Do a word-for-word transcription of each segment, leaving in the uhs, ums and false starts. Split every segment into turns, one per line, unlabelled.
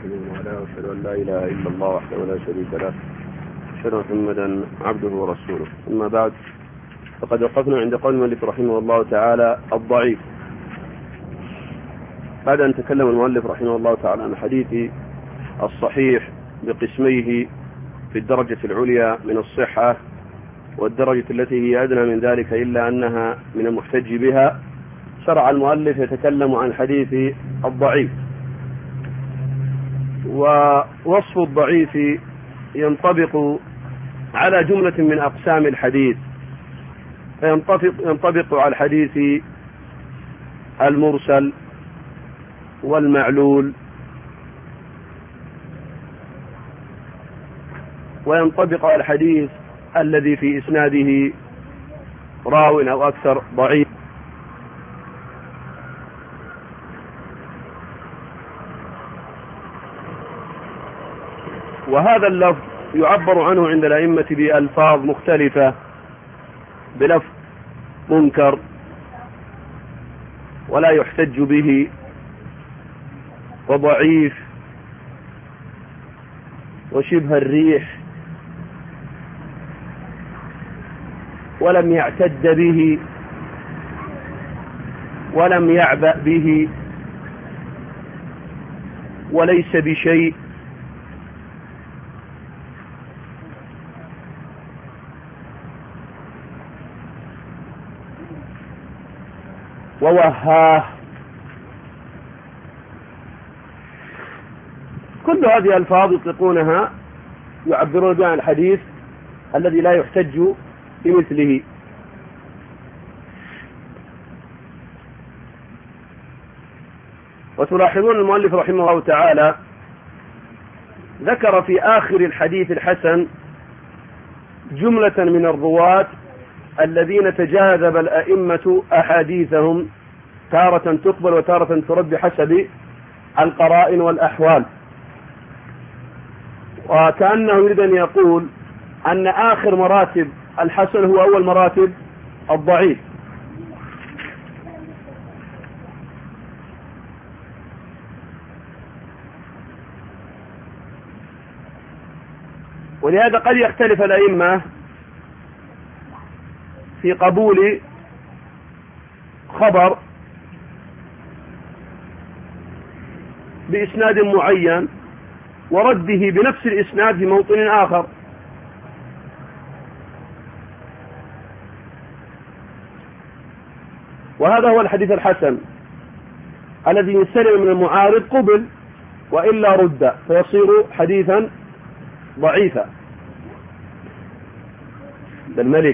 وصحبه وعلى واشهد ان لا اله الا الله وحده لا شريك له اشهد ان محمدا عبده ورسوله. اما بعد، فقد وقفنا عند قول المؤلف رحمه الله تعالى الضعيف، بعد ان تكلم المؤلف رحمه الله تعالى عن الحديث الصحيح بقسميه في الدرجة العليا من الصحة والدرجة التي هي أدنى من ذلك إلا أنها من المحتج بها. شرع المؤلف يتكلم عن حديث الضعيف، ووصف الضعيف ينطبق على جملة من أقسام الحديث، فينطبق ينطبق على الحديث المرسل والمعلول، وينطبق على الحديث الذي في إسناده راو أو أكثر ضعيف. وهذا اللفظ يعبر عنه عند الأئمة بألفاظ مختلفة، بلفظ منكر ولا يحتج به، وضعيف، وشبه الريح، ولم يعتد به، ولم يعبأ به، وليس بشيء، ووهاه. كل هذه الألفاظ يطلقونها يعبرون بها عن الحديث الذي لا يحتج بمثله. وتلاحظون المؤلف رحمه الله تعالى ذكر في آخر الحديث الحسن جملة من الرواة الذين تجاذب الأئمة أحاديثهم، تارة تقبل وتارة ترد بحسب القرائن والأحوال، وكأنه يريد أن يقول أن آخر مراتب الحسن هو أول مراتب الضعيف. ولهذا قد يختلف الأئمة في قبول خبر بإسناد معين ورده بنفس الإسناد في موطن آخر. وهذا هو الحديث الحسن الذي يسلم من المعارض قبل وإلا رد فيصير حديثا ضعيفا. الملك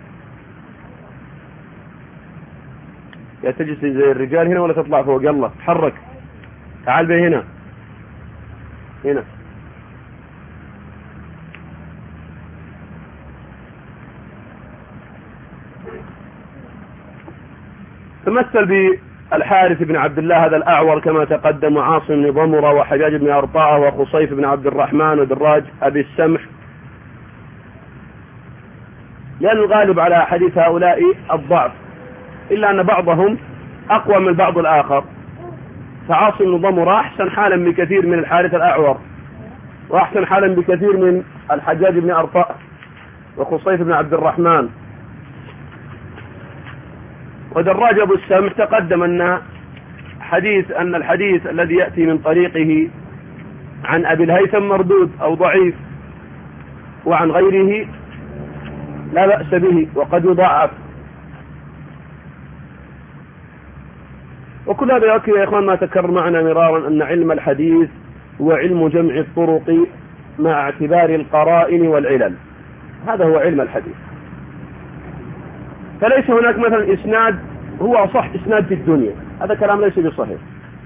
يا تجلس زي الرجال هنا ولا تطلع فوق؟ يلا تحرك، تعال به هنا هنا. تمثل بالحارث بن عبد الله هذا الأعور كما تقدم، وعاصم بن ضمرة، وحجاج بن أرطاة، وخصيف بن عبد الرحمن، ودراج أبي السمح، لأن الغالب على حديث هؤلاء الضعف، إلا أن بعضهم أقوى من البعض الآخر. فعاصم بن ضمرة أحسن حالا بكثير من الحارث الأعور، وأحسن حالا بكثير من الحجاج بن أرطاة وخصيف بن عبد الرحمن. ودراج أبو السمح تقدم أن حديث أن الحديث الذي يأتي من طريقه عن أبي الهيثم مردود أو ضعيف، وعن غيره لا بأس به وقد يضاعف. وكل هذا يؤكد يا إخوان ما تكرر معنا مرارا أن علم الحديث هو علم جمع الطرق مع اعتبار القرائن والعلل. هذا هو علم الحديث. فليس هناك مثلا إسناد هو أصح إسناد في الدنيا، هذا كلام ليس بصحيح.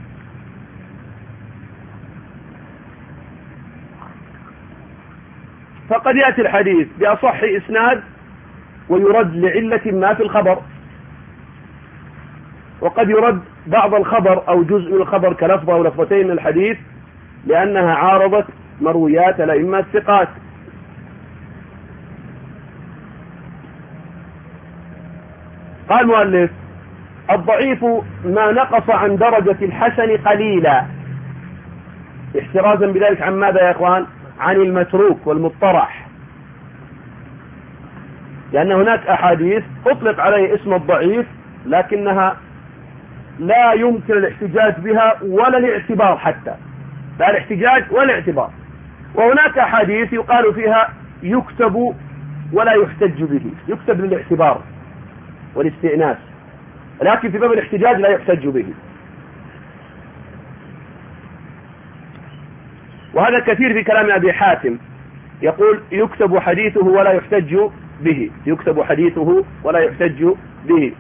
فقد يأتي الحديث بأصح إسناد ويرد لعلة ما في الخبر، وقد يرد بعض الخبر أو جزء من الخبر كلفظة أو لفظتين من الحديث لأنها عارضت مرويات الأئمة الثقات. قال المؤلف: الضعيف ما نقص عن درجة الحسن قليلا. احترازا بذلك عن ماذا يا اخوان؟ عن المتروك والمطرح، لأن هناك أحاديث أطلق عليه اسم الضعيف لكنها لا يمكن الاحتجاج بها ولا الاعتبار، حتى لا الاحتجاج ولا الاعتبار. وهناك أحاديث يقال فيها يكتب ولا يحتج به، يكتب للاعتبار والاستئناس، لكن في باب الاحتجاج لا يحتج به. وهذا كثير في كلام أبي حاتم، يقول يكتب حديثه ولا يحتج به، يكتب حديثه ولا يحتج به.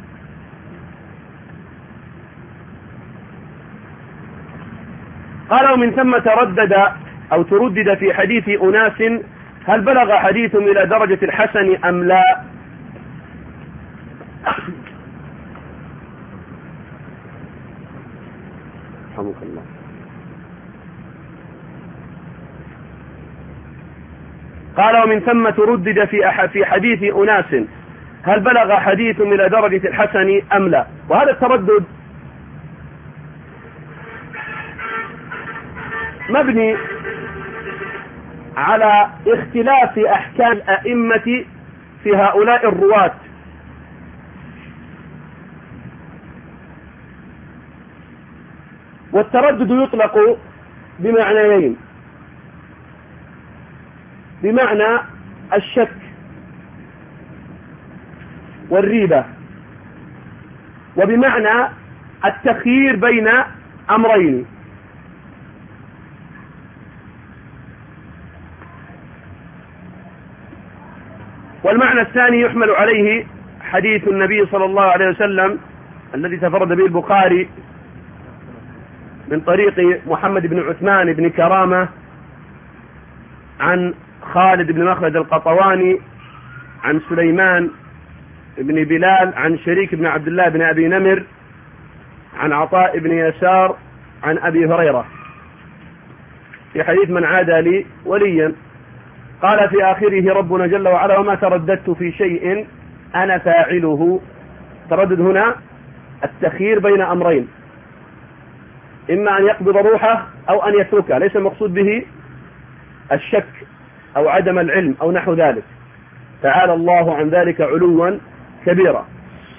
قال ومن ثم تردد أو تردد في حديث أناس هل بلغ حديثهم إلى درجة الحسن أم لا؟ رحمك الله. قال ومن ثم تردد في في حديث أناس هل بلغ حديثهم إلى درجة الحسن أم لا؟ وهذا التردد مبني على اختلاف أحكام الأئمة في هؤلاء الرواة، والتردد يطلق بمعنيين: بمعنى الشك والريبة، وبمعنى التخيير بين أمرين. والمعنى الثاني يحمل عليه حديث النبي صلى الله عليه وسلم الذي تفرد به البخاري من طريق محمد بن عثمان بن كرامة عن خالد بن مخلد القطواني عن سليمان بن بلال عن شريك بن عبد الله بن أبي نمر عن عطاء بن يسار عن أبي هريرة في حديث من عادى لي وليا. قال في آخره ربنا جل وعلا وما ترددت في شيء أنا فاعله. تردد هنا التخيير بين أمرين، إما أن يقبض روحه أو أن يتركه، ليس المقصود به الشك أو عدم العلم أو نحو ذلك، تعالى الله عن ذلك علوا كبيرا.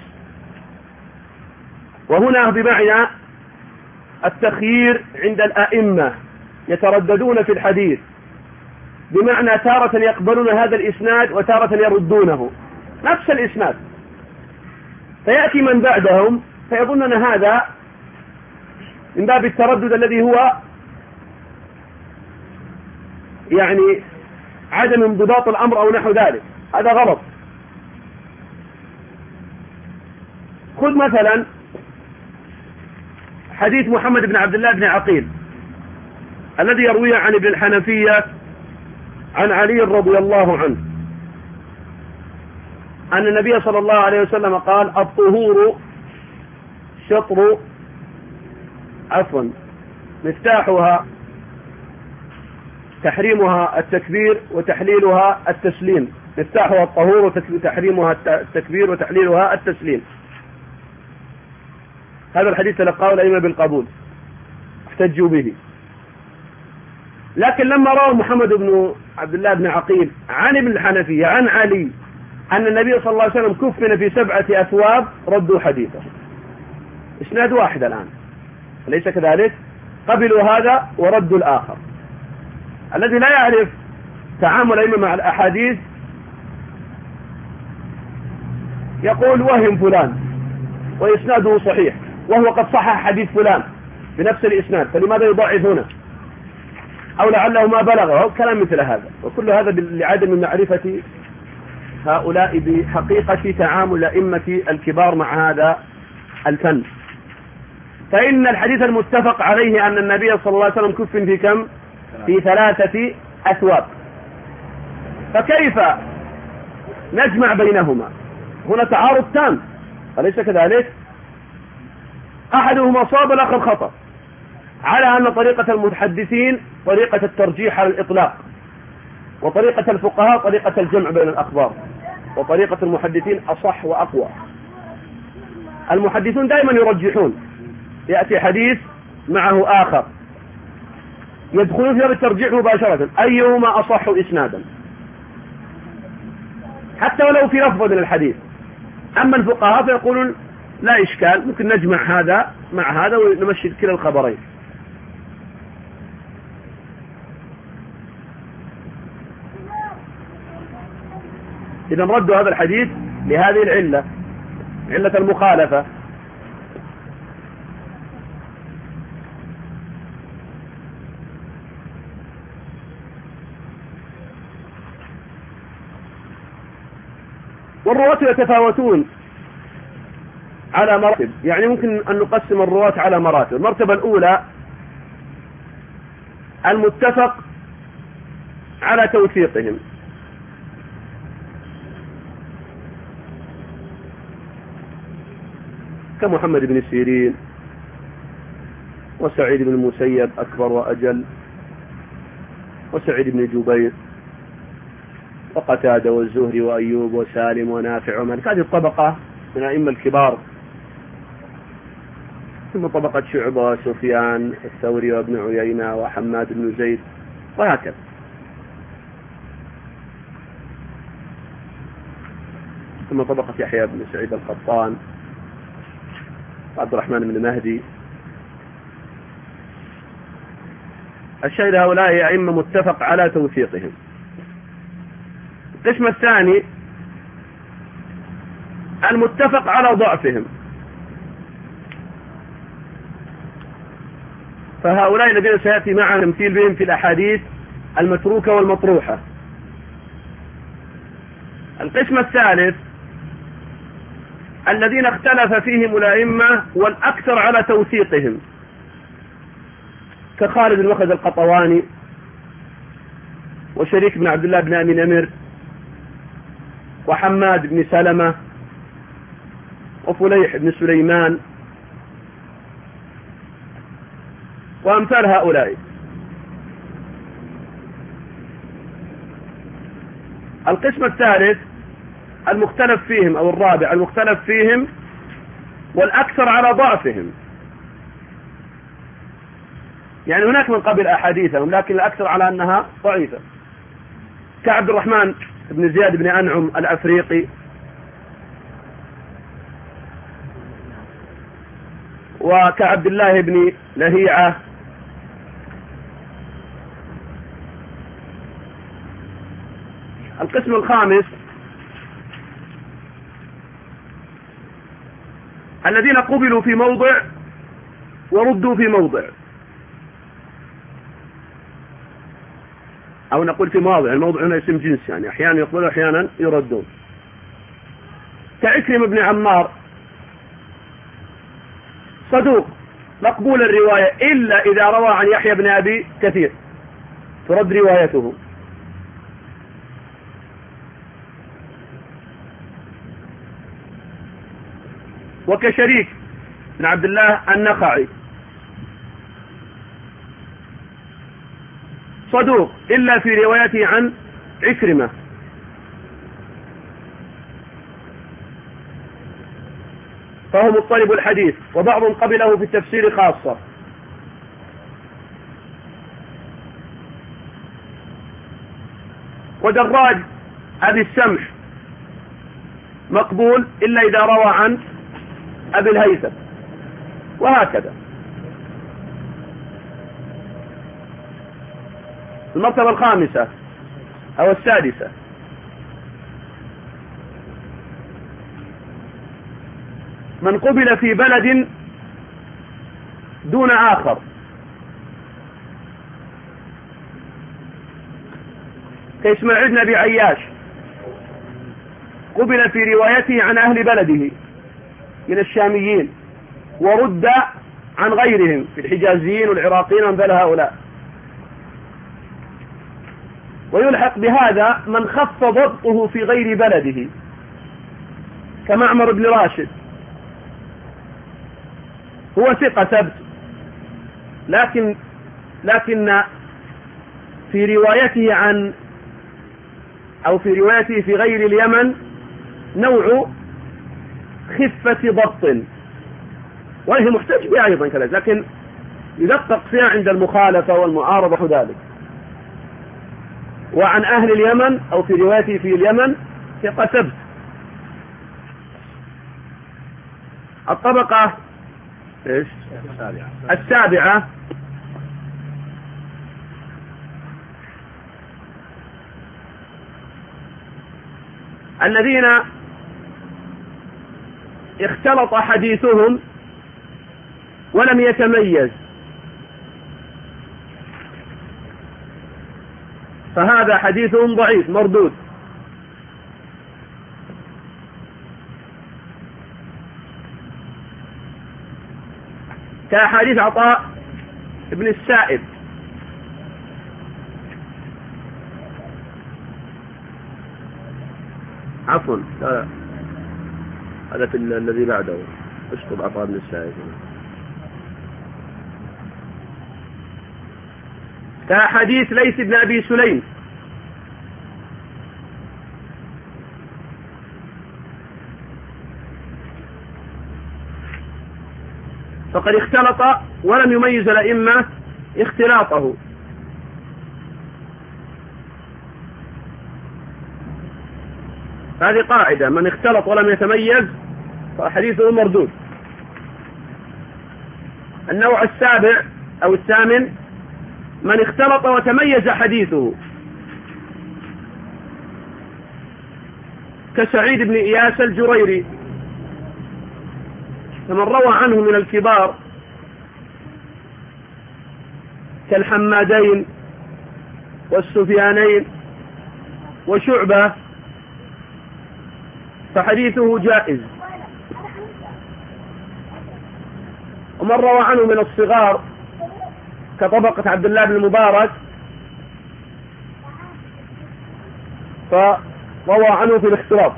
وهنا بمعنى التخيير عند الأئمة يترددون في الحديث، بمعنى تارة يقبلون هذا الإسناد وتارة يردونه نفس الإسناد، فيأتي من بعدهم فيظنون هذا من باب التردد الذي هو يعني عدم انضباط الأمر أو نحو ذلك، هذا غلط. خذ مثلا حديث محمد بن عبد الله بن عقيل الذي يرويه عن ابن الحنفية عن علي رضي الله عنه أن النبي صلى الله عليه وسلم قال الطهور شطر عفوا مفتاحها تحريمها التكبير وتحليلها التسليم، مفتاحها الطهور وتحريمها التكبير وتحليلها التسليم. هذا الحديث تلقاه الأئمة بالقبول، احتجوا به. لكن لما روى محمد بن عبد الله بن عقيل عن ابن الحنفية عن علي أن النبي صلى الله عليه وسلم كفن في سبعة أثواب ردوا حديثه. إسناد واحد الآن، أليس كذلك؟ قبلوا هذا وردوا الآخر. الذي لا يعرف تعامل الأئمة مع الأحاديث يقول وهم فلان وإسناده صحيح وهو قد صحح حديث فلان بنفس الإسناد، فلماذا يضعف هنا؟ أو لعله ما بلغه أو كلام مثل هذا. وكل هذا لعدم معرفة هؤلاء بحقيقة تعامل الأئمة الكبار مع هذا الفن. فإن الحديث المتفق عليه أن النبي صلى الله عليه وسلم كفن في كم؟ في ثلاثة أثواب، فكيف نجمع بينهما؟ هنا تعارض تام، أليس كذلك؟ أحدهما صاب الآخر خطأ، على أن طريقة المتحدثين طريقة الترجيح على الإطلاق، وطريقة الفقهاء طريقة الجمع بين الأخبار، وطريقة المحدثين أصح وأقوى. المحدثون دائما يرجحون، يأتي حديث معه آخر يدخلون في باب الترجيح مباشرة، أيهما أصح إسنادا، حتى ولو في لفظ من الحديث. أما الفقهاء فيقولون لا إشكال، ممكن نجمع هذا مع هذا ونمشي كلا الخبرين. إذا ردوا هذا الحديث لهذه العلة، علة المخالفة. والرواة يتفاوتون على مراتب، يعني ممكن أن نقسم الرواة على مراتب. المرتبة الأولى المتفق على توثيقهم، كمحمد بن سيرين وسعيد بن المسيب أكبر وأجل، وسعيد بن جبير وقتادة والزهري وأيوب وسالم ونافع ومالك، هذه الطبقة من الأئمة الكبار. ثم طبقة شعبة وسفيان الثوري وابن عيينة وحماد بن زيد وهكذا. ثم طبقة يحيى بن سعيد القطان وعبد الرحمن بن مهدي. الشاهد هؤلاء أئمة متفق على توثيقهم. القسم الثاني المتفق على ضعفهم، فهؤلاء الذين سيأتي معنا تمثيل بهم في الأحاديث المتروكة والمطروحة. القسم الثالث الذين اختلف فيهم الأئمة والأكثر على توثيقهم، كخالد بن مخلد القطواني وشريك بن عبد الله بن أبي نمر وحماد بن سلمة وفليح بن سليمان وأمثال هؤلاء. القسم الثالث المختلف فيهم، أو الرابع المختلف فيهم والأكثر على ضعفهم، يعني هناك من قبل أحاديثهم لكن الأكثر على أنها ضعيفة، كعبد الرحمن بن زياد بن أنعم الأفريقي وكعبد الله بن لهيعة القسم الخامس الذين قبلوا في موضع وردوا في موضع، أو نقول في مواضع، الموضع هنا اسم جنس، يعني أحيانا يقبلوا أحيانا يردون، كعكرمة بن عمار صدوق مقبول الرواية إلا إذا روى عن يحيى بن أبي كثير ترد روايته. وكشريك بن عبد الله النخعي صدوق إلا في روايته عن عكرمة. فهو مضطرب الحديث، وبعضهم قبله في التفسير خاصة. ودراج أبي السمح مقبول إلا إذا روى عن أبي الهيثم، وهكذا. المرتبة الخامسة أو السادسة من قبل في بلد دون آخر، كإسماعيل بن أبي عياش قبل في روايته عن أهل بلده من الشاميين ورد عن غيرهم في الحجازيين والعراقيين وأمثال هؤلاء. ويلحق بهذا من خف ضبطه في غير بلده كمعمر بن راشد، هو ثقة ثبت، لكن لكن في روايته عن أو في روايته في غير اليمن نوع خفة ضبط، وهي محتج بها أيضا كذلك، لكن يدقق فيها عند المخالفة والمعارضة وذلك. وعن أهل اليمن أو في روايته في اليمن ثقة ثبت. الطبقة إيش؟ السابعة. السابعة الذين اختلط حديثهم ولم يتميز، فهذا حديثهم ضعيف مردود. كحديث عطاء ابن السائب، عفوا هذا في الذي بعده، اشطب عطاء ابن السائب. كحديث ليث بن أبي سليم، فقد اختلط ولم يميز الأئمة اختلاطه. هذه قاعدة، من اختلط ولم يتميز فحديثه مردود. النوع السابع أو الثامن من اختلط وتميز حديثه، كسعيد بن إياس الجريري، فمن روى عنه من الكبار كالحمادين والسفيانين وشعبة فحديثه جائز. ومن روى عنه من الصغار كطبقة عبد الله بن المبارك فروى عنه في الاختلاط.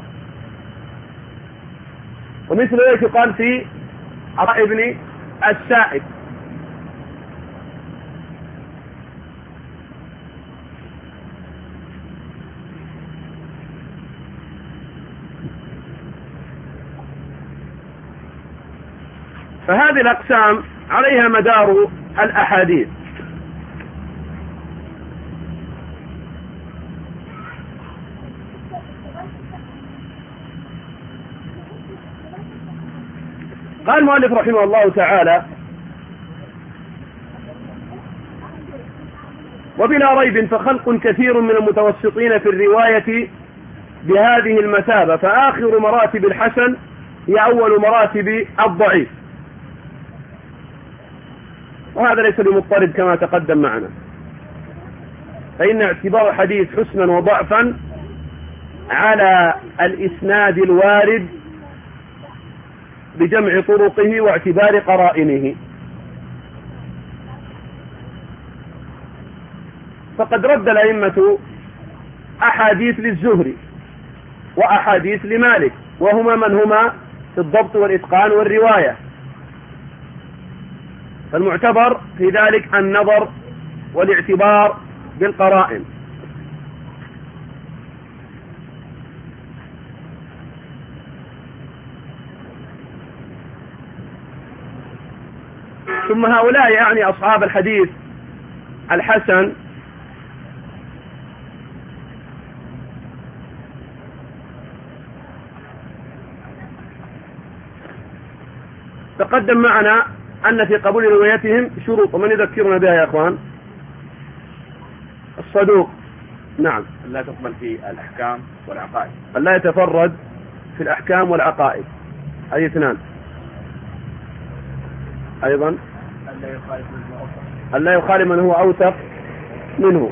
ومثل ذلك قال في عطاء بن السائب. فهذه الأقسام عليها مدار الأحاديث. قال المؤلف رحمه الله تعالى: وبلا ريب فخلق كثير من المتوسطين في الرواية بهذه المثابة، فآخر مراتب الحسن هي أول مراتب الضعيف، وهذا ليس بمضطرد كما تقدم معنا، فإن اعتبار الحديث حسنا وضعفا على الإسناد الوارد بجمع طرقه واعتبار قرائنه. فقد رد الأئمة أحاديث للزهري وأحاديث لمالك، وهما من هما في الضبط والإتقان والرواية، فالمعتبر في ذلك النظر والاعتبار بالقرائن. ثم هؤلاء يعني أصحاب الحديث الحسن تقدم معنا أن في قبول روايتهم شروط، ومن يذكرنا بها يا أخوان؟ الصدوق، نعم،
لا تقبل في الأحكام والعقائد،
لا يتفرد في الأحكام والعقائد، أي اثنان. أيضا ألا يخالف من هو أوثق منه،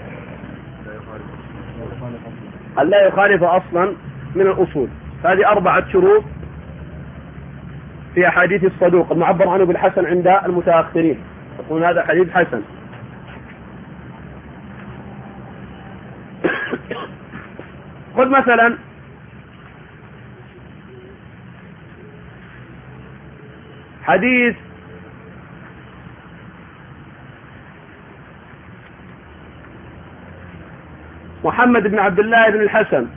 ألا يخالف أصلا من الأصول. هذه أربعة شروط في أحاديث الصدوق المعبر عنه بالحسن عند المتأخرين، يقول هذا حديث حسن. خذ مثلا حديث محمد بن عبد الله بن الحسن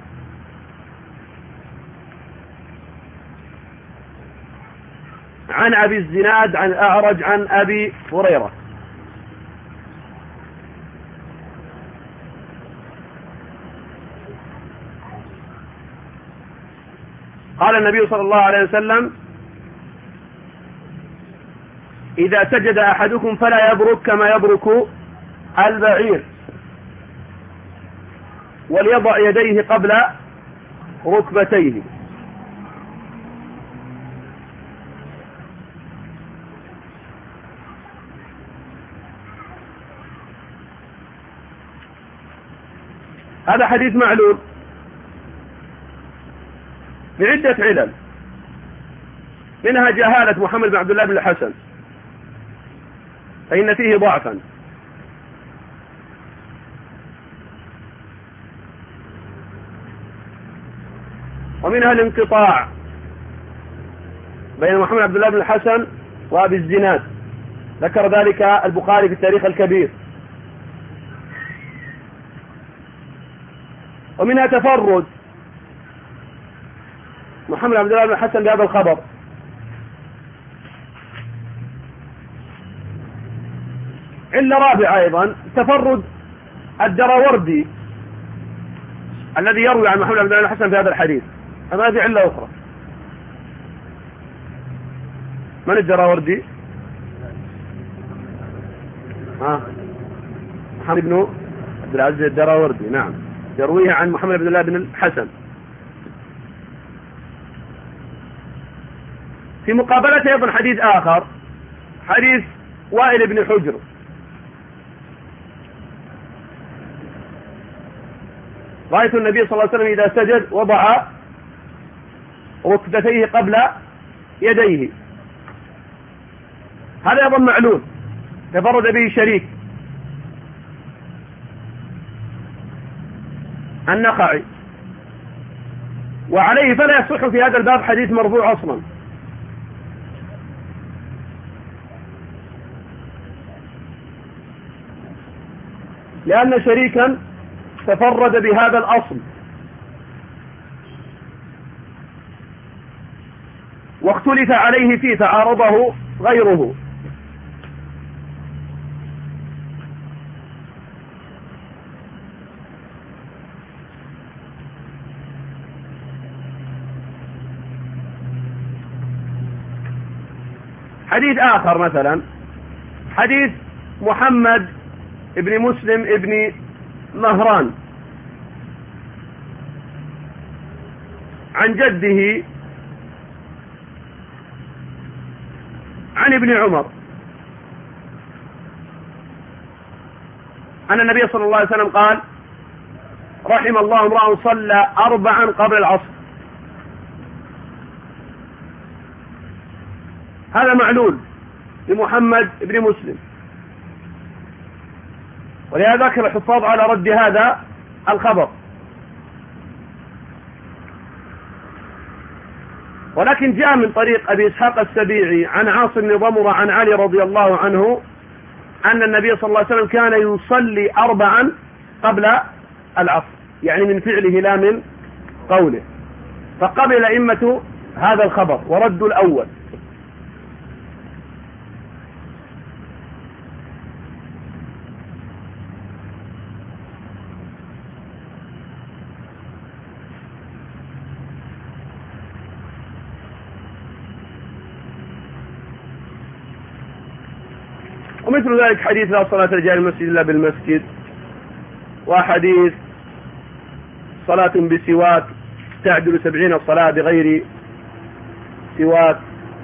عن أبي الزناد عن أعرج عن أبي هريرة. قال النبي صلى الله عليه وسلم: إذا سجد أحدكم فلا يبرك كما يبرك البعير، وليضع يديه قبل ركبتيه. هذا حديث معلول بعدة علل، منها جهالة محمد بن عبد الله بن الحسن فإن فيه ضعفا، ومنها الانقطاع بين محمد بن عبد الله بن الحسن وأبي الزناد، ذكر ذلك البخاري في التاريخ الكبير. ومنها تفرد محمد بن عبد الله بن الحسن بهذا الخبر. علة رابعة أيضا تفرد الدراوردي الذي يروي عن محمد بن عبد الله بن الحسن في هذا الحديث. أما هذه علة أخرى. من الدراوردي؟ ها محمد بن عبد العزيز الدراوردي، نعم، يرويه عن محمد بن الله بن الحسن. في مقابلته أيضا حديث آخر، حديث وائل بن حجر، رأيت النبي صلى الله عليه وسلم إذا سجد وضع ركبتيه قبل يديه. هذا أيضا معلول تفرد به شريك النخعي، وعليه فلا يصح في هذا الباب حديث مرفوع أصلا. لأن شريكا تفرد بهذا الأصل، واختلف عليه فيه تعارضه غيره. حديث آخر مثلا حديث محمد ابن مسلم ابن مهران عن جده عن ابن عمر أن النبي صلى الله عليه وسلم قال: رحم الله امرأ صلى أربعا قبل العصر. هذا معلول لمحمد ابن مسلم، ولهذا ذكر الحفاظ على رد هذا الخبر. ولكن جاء من طريق أبي إسحاق السبيعي عن عاصم بن ضمرة عن علي رضي الله عنه أن النبي صلى الله عليه وسلم كان يصلي أربعا قبل العصر، يعني من فعله لا من قوله، فقبل أئمة هذا الخبر وردوا الأول. ومثل ذلك حديث لا صلاة رجال المسجد إلا بالمسجد، وحديث صلاة بسواك تعدل سبعين صلاة بغير سواك،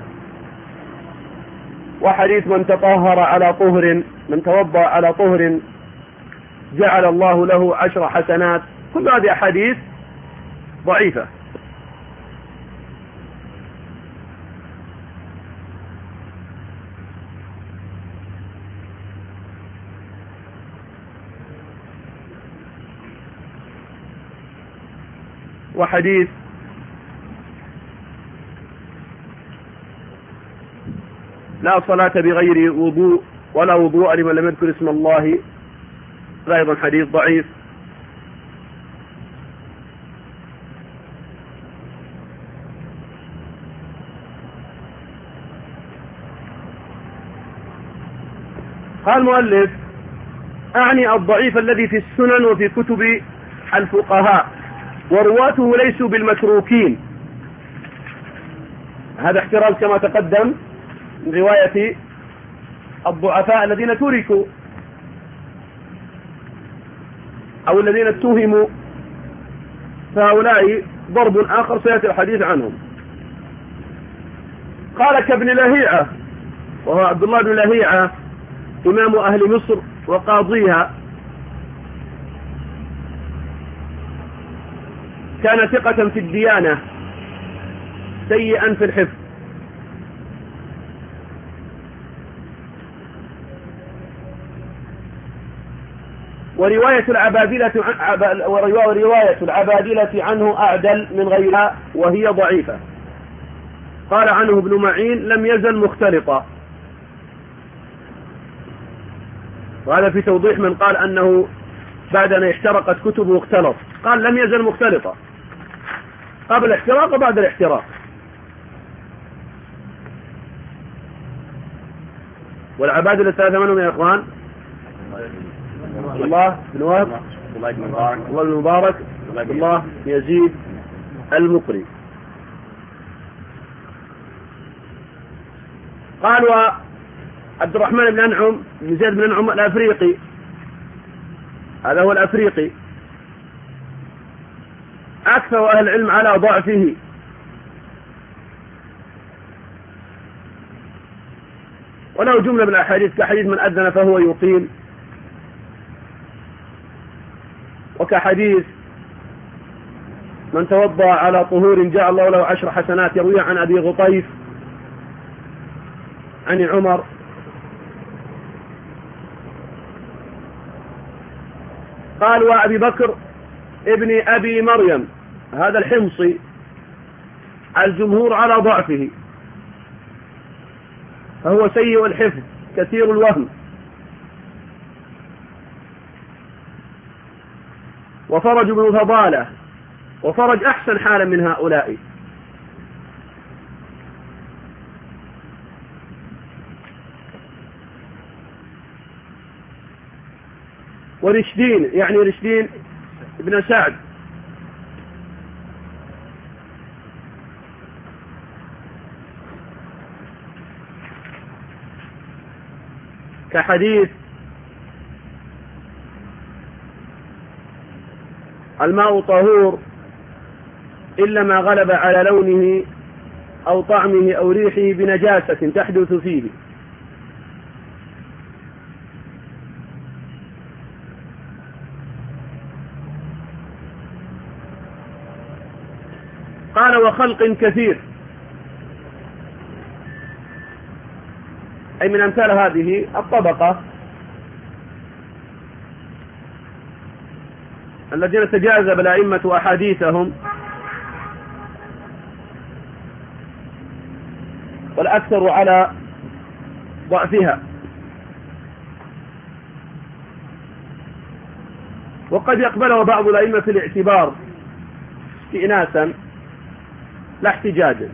وحديث من تطهر على طهر من توضأ على طهر جعل الله له عشر حسنات. كل هذه أحاديث ضعيفة. وحديث لا صلاة بغير وضوء ولا وضوء لمن لم يذكر اسم الله، هذا أيضا حديث ضعيف. قال المؤلف: أعني الضعيف الذي في السنن وفي كتب الفقهاء ورواته ليسوا بالمتروكين. هذا احتراز كما تقدم من رواية الضعفاء الذين تركوا أو الذين اتهموا، فهؤلاء ضرب آخر سيأتي الحديث عنهم. قال كابن لهيعة، وهو عبد الله بن لهيعة إمام أهل مصر وقاضيها، كان ثقة في الديانة سيئا في الحفظ، ورواية العبادلة ورواية العبادلة عنه أعدل من غيرها وهي ضعيفة. قال عنه ابن معين: لم يزل مختلطا. وهذا في توضيح من قال أنه بعد أن احترقت كتبه اختلط، قال لم يزل مختلطا قبل الاحتراق وبعد الاحتراق. والعبادلة الثلاثة منهم يا إخوان: الله بن وهب، الله بن مبارك، الله يزيد المقري. قال وعبد الرحمن بن أنعم بن زيد بن أنعم الأفريقي، هذا هو الأفريقي، أكثر أهل العلم على ضعفه، وله جملة من الأحاديث كحديث من أذن فهو يقيم، وكحديث من توضأ على طهور جاء الله له عشر حسنات، يروي عن أبي غطيف عن عمر. قال وأبي بكر ابن أبي مريم، هذا الحمصي، الجمهور على ضعفه، فهو سيء الحفظ كثير الوهم. وفرج بن فضالة، وفرج أحسن حالا من هؤلاء. ورشدين، يعني رشدين ابن سعد، كحديث الماء طهور إلا ما غلب على لونه أو طعمه أو ريحه بنجاسة تحدث فيه. قال وخلق كثير، أي من أمثال هذه الطبقة الذين تجاذب الأئمة أحاديثهم، والأكثر على ضعفها. وقد يقبله بعض الأئمة في الاعتبار استئناسا لا احتجاجا.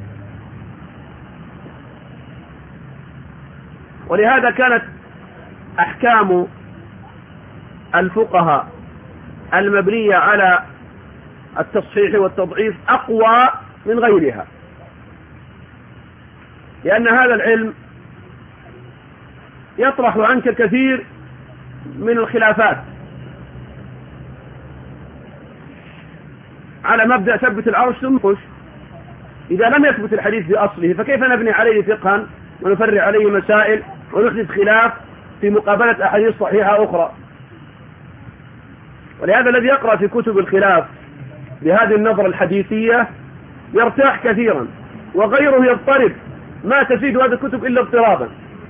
ولهذا كانت أحكام الفقهاء المبنية على التصحيح والتضعيف أقوى من غيرها، لأن هذا العلم يطرح عنك كثير من الخلافات على مبدأ ثبت العرش ثم خش. إذا لم يثبت الحديث بأصله فكيف نبني عليه فقها ونفرع عليه مسائل ونحدث خلاف في مقابلة أحاديث صحيحة أخرى؟ ولهذا الذي يقرأ في كتب الخلاف بهذه النظرة الحديثية يرتاح كثيرا، وغيره يضطرب، ما تفيد هذه الكتب إلا اضطرابا.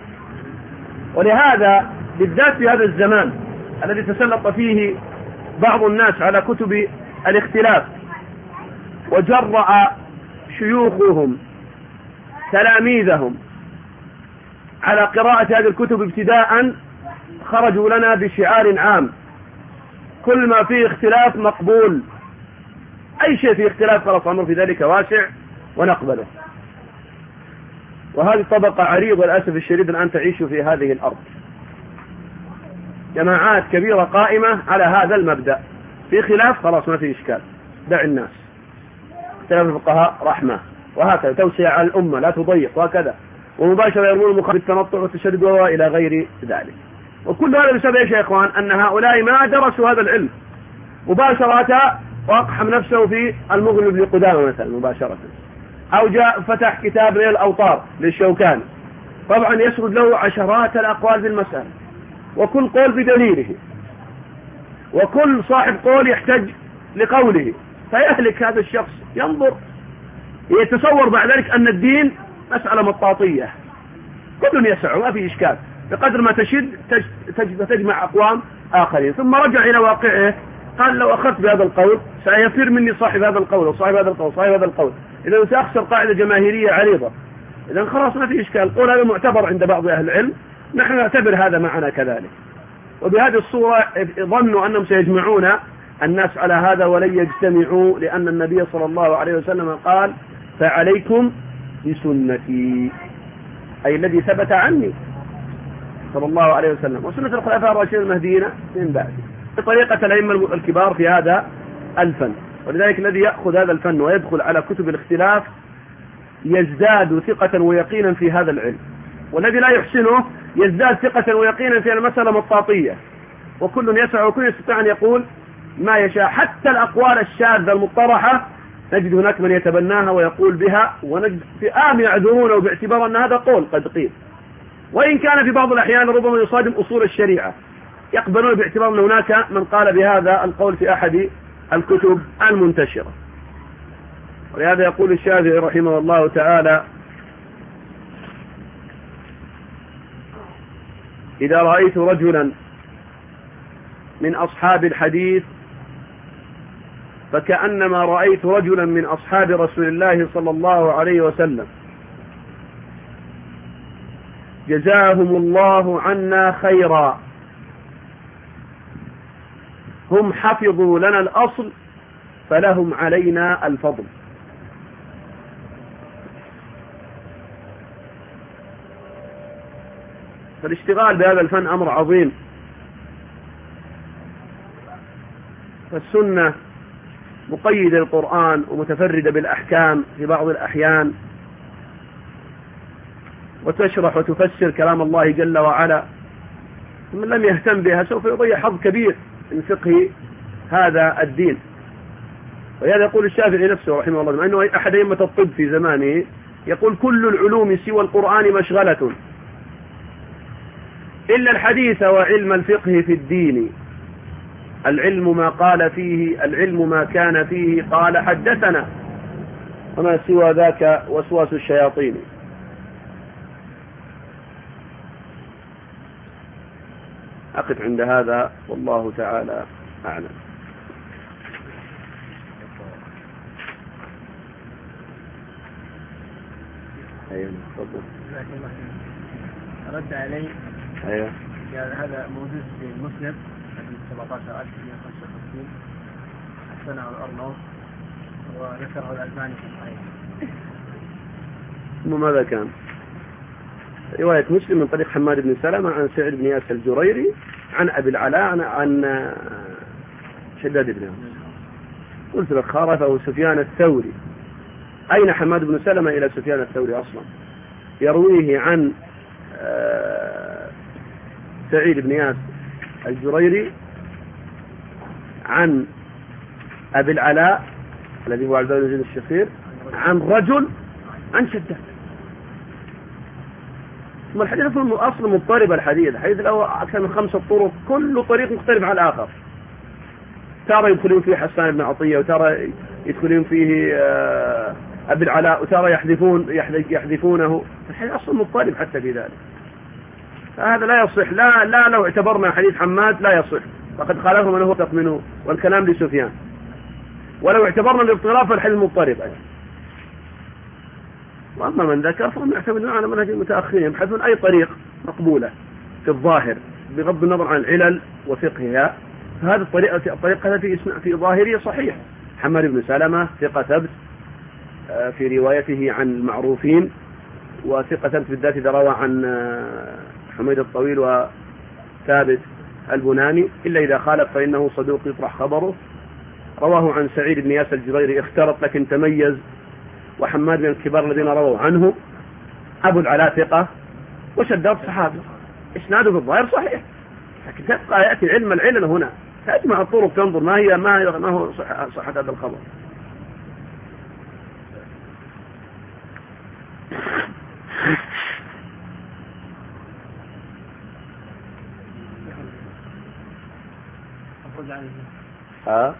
ولهذا بالذات في هذا الزمان الذي تسلط فيه بعض الناس على كتب الاختلاف وجرأ شيوخهم تلاميذهم على قراءة هذه الكتب ابتداء، خرجوا لنا بشعار عام: كل ما فيه اختلاف مقبول، أي شيء فيه اختلاف خلاص أمر في ذلك واسع ونقبله. وهذه طبقة عريضة للأسف الشديد الآن تعيش في هذه الأرض. جماعات كبيرة قائمة على هذا المبدأ، في خلاف خلاص ما في إشكال، دع الناس، اختلاف الفقهاء رحمة، وهكذا توسع على الأمة لا تضيق، وهكذا، ومباشرة يرمون المخالف بالتنطع والتشدد وإلى غير ذلك. وكل هذا بسبب ايش يا إخوان؟ أن هؤلاء ما درسوا هذا العلم، مباشرة وأقحم نفسه في المغني بن قدامة مثلا مباشرة، أو جاء فتح كتاب نيل الأوطار للشوكاني، طبعا يسرد له عشرات الأقوال في المسألة، وكل قول بدليله، وكل صاحب قول يحتج لقوله، فيهلك هذا الشخص، ينظر يتصور بعد ذلك أن الدين مسألة مطاطية، كل يسع ما في إشكال، بقدر ما تشد تجمع أقوام آخرين. ثم رجع إلى واقعه، قال لو أخذت بهذا القول سيصير مني صاحب هذا القول وصاحب هذا القول وصاحب هذا القول، إذا سأخسر قاعدة جماهيرية عريضة، إذا خلاص ما في إشكال، القول هذا معتبر عند بعض أهل العلم، نحن نعتبر هذا معنا كذلك. وبهذه الصورة ظنوا أنهم سيجمعون الناس على هذا ولن يجتمعوا، لأن النبي صلى الله عليه وسلم قال فعليكم بسنتي، أي الذي ثبت عني صلى الله عليه وسلم، وسنة الخلفاء الراشدين المهديين من بعد، طريقة الأئمة الكبار في هذا الفن. ولذلك الذي يأخذ هذا الفن ويدخل على كتب الاختلاف يزداد ثقة ويقينا في هذا العلم، والذي لا يحسنه يزداد ثقة ويقينا في المسألة مطاطية، وكل يسع وكل يستطيع أن يقول ما يشاء، حتى الأقوال الشاذة المطرحة نجد هناك من يتبناها ويقول بها، ونجد في آم يعذرونه باعتبار أن هذا قول قد قيل، وإن كان في بعض الأحيان ربما يصادم أصول الشريعة، يقبلون باعتبار أن هناك من قال بهذا القول في أحد الكتب المنتشرة. ولهذا يقول الشافعي رحمه الله تعالى: إذا رأيت رجلا من أصحاب الحديث فكأنما رأيت رجلا من أصحاب رسول الله صلى الله عليه وسلم، جزاهم الله عنا خيرا، هم حفظوا لنا الأصل فلهم علينا الفضل. فالاشتغال بهذا الفن أمر عظيم، فالسنة مقيدة القرآن ومتفردة بالأحكام في بعض الأحيان، وتشرح وتفسر كلام الله جل وعلا، ومن لم يهتم بها سوف يضيع حظ كبير من فقه هذا الدين. ولهذا يقول الشافعي نفسه رحمه الله، مع أنه أحد أئمة الطب في زمانه، يقول: كل العلوم سوى القرآن مشغلة إلا الحديث وعلم الفقه في الدين، العلم ما قال فيه، العلم ما كان فيه قال حدثنا، وما سوى ذاك وسواس الشياطين. أقف عند هذا والله تعالى أعلم. أيوة تفضل.
رد علي.
أيوة.
هذا موجود في مسلم حديث سبعة عشر ألف ومئة وخمسة وخمسين، حسنه الأرنوط وذكره الألباني في الصحيح.
ثم ماذا كان؟ رواية مسلم من طريق حماد بن سلمة عن سعيد بن ياس الجريري عن أبي العلاء عن شداد بن ياس. قلت لك خالفه سفيان الثوري. أين حماد بن سلمة إلى سفيان الثوري أصلا؟ يرويه عن سعيد بن ياس الجريري عن أبي العلاء الذي هو عبد الله بن الشخير عن رجل عن شداد. ثم الحديث أصلا مضطرب، الحديث الحديث الأول أكثر من خمسة طرق، كل طريق مختلف عن الآخر، ترى يدخلون فيه حسان بن عطية، وترى يدخلون فيه أبي العلاء، وترى يحذفون يحذفونه، الحديث أصلا مضطرب حتى في ذلك. فهذا لا يصح، لا لا لو اعتبرنا حديث حماد لا يصح، فقد خالفه من هو منه، والكلام لسفيان. ولو اعتبرنا الاضطراب فالحديث مضطرب أيضا. وأما من ذكر فهم يعتمدون على منهج المتأخرين، يبحثون أي طريق مقبولة في الظاهر بغض النظر عن العلل وفقهها. فهذه الطريقة الطريقة في في ظاهرية صحيح. حماد بن سلمة ثقة ثبت في روايته عن المعروفين، وثقة ثبت بالذات إذا روى عن حميد الطويل وثابت البناني إلا إذا خالف فإنه صدوق يطرح خبره. رواه عن سعيد بن ياس الجبيري اختلط لكن تميز، وحماد من الكبار الذين رووا عنه. أبو العلاء ثقة، وشداد صحابي، إسناده في الظاهر صحيح، لكن تبقى يأتي علم العلل هنا، تجمع الطرق تنظر ما هي ما ما هو صحة, صحة هذا الخبر. ها؟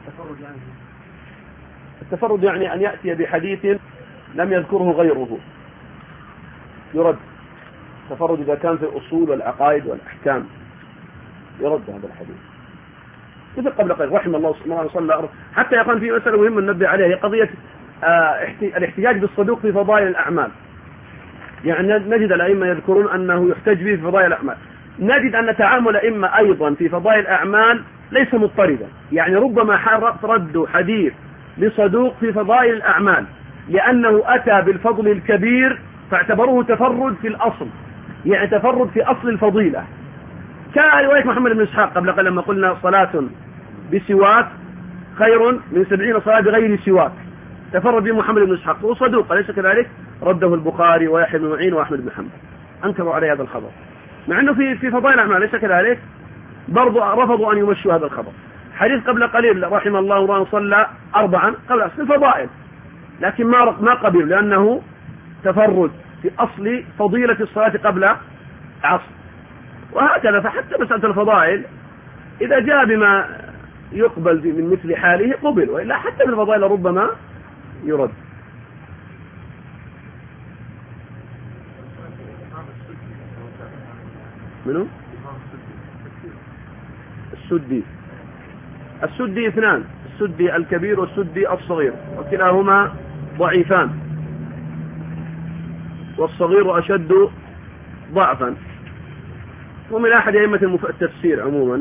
التفرد يعني أن يأتي بحديث لم يذكره غيره يرد. التفرد إذا كان في الأصول والعقائد والأحكام يرد هذا الحديث. مثل قبل قليل رحم الله صلى الله عليه وسلم. حتى يقول في مسألة مهمة ننبه عليها، هي قضية الاحتجاج بالصدوق في فضائل الأعمال. يعني نجد الأئمة يذكرون أنه يحتج به في فضائل الأعمال. نجد أن تعامل الأئمة أيضا في فضائل الأعمال ليس مضطردا، يعني ربما رد حديث لصدوق في فضائل الأعمال لأنه أتى بالفضل الكبير فاعتبروه تفرد في الأصل، يعني تفرد في أصل الفضيلة. كان رواية محمد بن إسحاق قبل قليل لما قلنا صلاة بسواك خير من سبعين صلاة بغير سواك، تفرد به محمد بن إسحاق وصدوق أليس كذلك؟ رده البخاري ويحيى بن معين وأحمد بن حنبل، أنكروا عليه هذا الخبر مع أنه في في فضائل الأعمال أليس كذلك؟ برضو رفضوا أن يمشوا هذا الخبر. حديث قبل قليل رحم الله رأى صلى أربعا قبل أصل الفضائل، لكن ما ما قبل لأنه تفرد في أصل فضيلة الصلاة قبل عصر. وهكذا فحتى مسألة الفضائل إذا جاء بما يقبل من مثل حاله قبل، وإلا حتى من الفضائل ربما يرد. منو؟ السدي. السدي اثنان، السدي الكبير والسدي الصغير، وكلاهما ضعيفان، والصغير أشد ضعفا. ومن أحد أئمة التفسير عموما.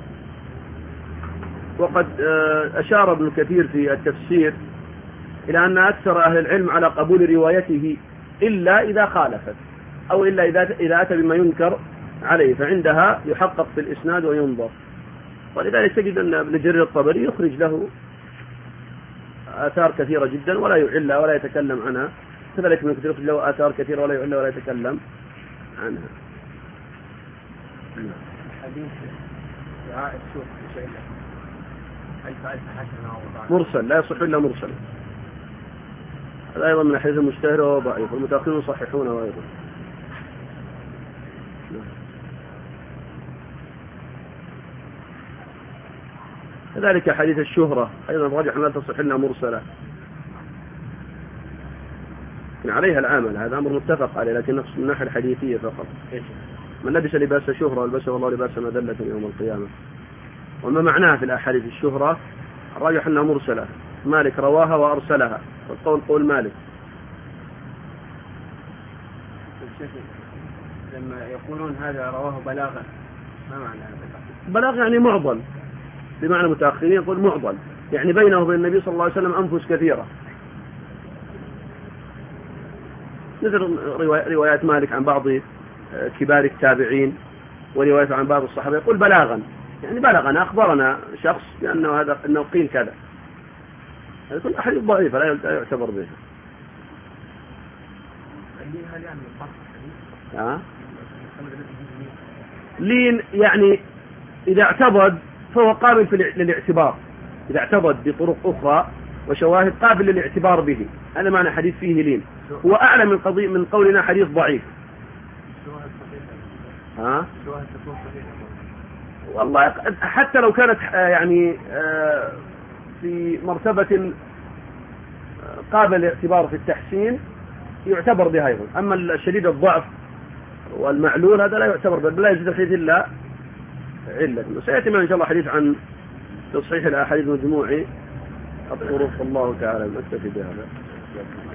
وقد أشار ابن كثير في التفسير إلى أن أكثر أهل العلم على قبول روايته إلا إذا خالفت، أو إلا إذا إذا أتى بما ينكر عليه، فعندها يحقق في الإسناد وينظر. ولذلك تجد أن ابن جرير الطبري يخرج له آثار كثيرة جدا ولا يعلها ولا يتكلم عنها، كذلك ابن كثير يخرج له آثار كثيرة ولا يعلها ولا يتكلم عنها.
حديث دعاء السوق شيء
مرسل لا يصح إلا مرسل، هذا أيضا من الحديث المشتهرة وضعيف، والمتأخرون يصححونه أيضا. كذلك حديث الشهرة أيضا راجح لا تصح إلا مرسلة، عليها العمل، هذا أمر متفق عليه، لكن نقص من الناحية الحديثية فقط. من لبس لباس شهرة لبسه الله لباس مذلة يوم القيامة. وما معناها في الأحاديث الشهرة الراجح أنها مرسلة، مالك رواها وأرسلها، والقول قول مالك.
لما يقولون هذا رواه بلاغا، ما معنى هذا؟
بلاغ يعني معضل، بمعنى متأخرين يقول معضل، يعني بينه وبين النبي صلى الله عليه وسلم أنفس كثيرة، مثل روايات مالك عن بعض كبار التابعين وروايات عن بعض الصحابة يقول بلاغا، يعني بلغنا أخبرنا شخص بأنه هذا أنه قيل كذا. هذا كل أحاديث ضعيفة لا يعتبر بها. ها؟ لين يعني إذا اعتبد فهو قابل للاعتبار، إذا اعتبد بطرق أخرى وشواهد قابل للاعتبار به، هذا معنى حديث فيه لين. هو أعلى من قضية من قولنا حديث ضعيف. ها؟ والله حتى لو كانت يعني في مرتبة قابل للاعتبار في التحسين يعتبر بها أيضا. أما الشديد الضعف والمعلول هذا لا يعتبر بل لا يجد الحديث إلا علة. سيأتي إن شاء الله حديث عن تصحيح الأحاديث المجموعي الطرق. الله تعالى نكتفي بهذا.